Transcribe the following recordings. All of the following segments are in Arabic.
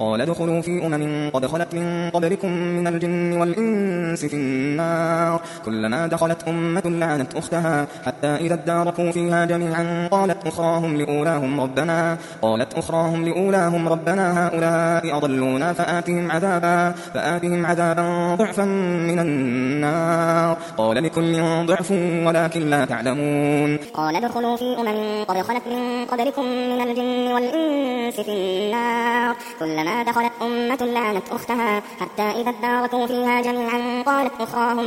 قال ادخلوا في قد خلت من قبلكم من الجن والإنس في النار كلما دخلت أمة لعنت أختها حتى إذا اداركوا فيها جميعا قالت أخراهم لأولاهم ربنا هؤلاء أضلونا فآتهم عذابا ضعفا من النار قال لكل ضعف ولكن لا تعلمون قال ادخلوا في قد خلت من قبلكم من الجن والإنس في النار كلما دخلت أمة لعنت أختها حتى إذا اداركوا فيها جميعا قالت أخراهم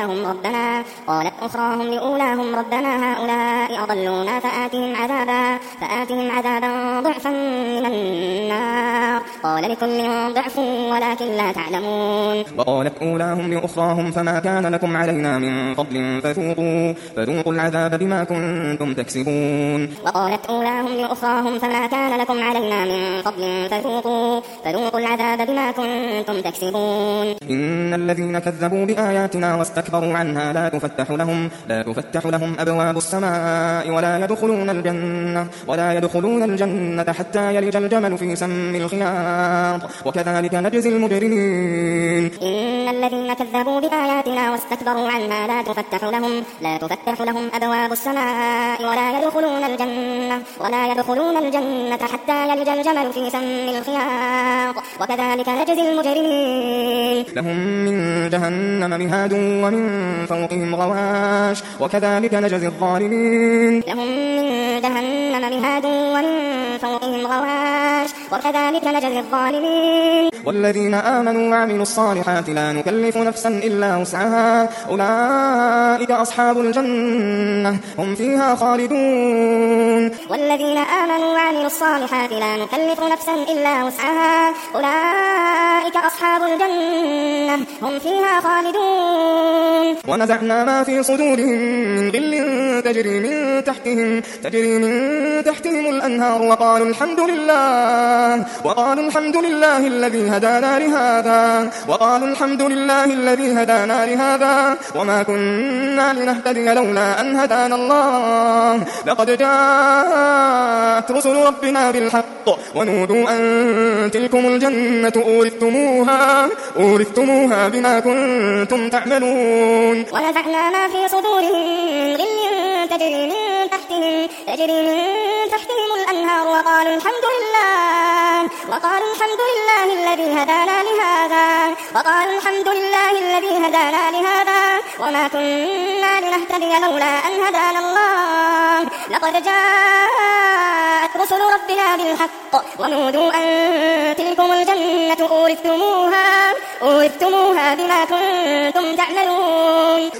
لأولاهم ربنا هؤلاء أضلونا فآتهم عذابا ضعفا من النار قال لكل ضعف ولكن لا تعلمون وقالت أولاهم لأخراهم فما كان لكم علينا من فضل فذوقوا العذاب بما كنتم تكسبون وقالت أولاهم لأخراهم فما كان لكم علينا من فضل فذوقوا العذاب بما كنتم تكسبون إن الذين كذبوا بآياتنا واستكبروا عنها لا تفتح لهم أبواب السماء ولا يدخلون الجنة حتى يلج الجمل في سم الخياط وكذلك نجزي المجرمين إن الذين كذبوا بآياتنا واستكبروا عنها لا تفتح لهم أبواب السماء ولا يدخلون الجنة حتى يلج الجمل في سم الخياط وكذلك نجزي المجرمين لهم من جهنم مهاد ومن فوقهم غواش وكذلك نجزي الظالمين لهم من جهنم مهاد ومن فوقهم غواش وكذلك نجزي الظالمين والذين آمنوا وعملوا الصالحات لا نكلف نفسا إلا وسعها أولئك أصحاب الجنة هم فيها خالدون والذين آمنوا وعملوا الصالحات لا نكلف نفسا إلا وسعها أولئك أصحاب الجنة هم فيها خالدون ونزعنا ما في صدورهم من غل تجري من تحتهم الأنهار وقالوا الحمد لله الذي هدانا لهذا وما كنا لنهتدي لولا أن هدانا الله لقد جاءت رسل ربنا بالحق ونودوا أن تلكم الجنة أورثتموها بما كنتم تعملون ونزعنا ما في صدورهم غل تجري من تحتهم الأنهار وقالوا الحمد لله الذي هدانا لهذا وما كنا لنهتدي لولا أن هدانا الله لقد جاءت رسل ربنا بالحق ونودوا أن تلكم الجنة أورثتموها بما كنتم تعملون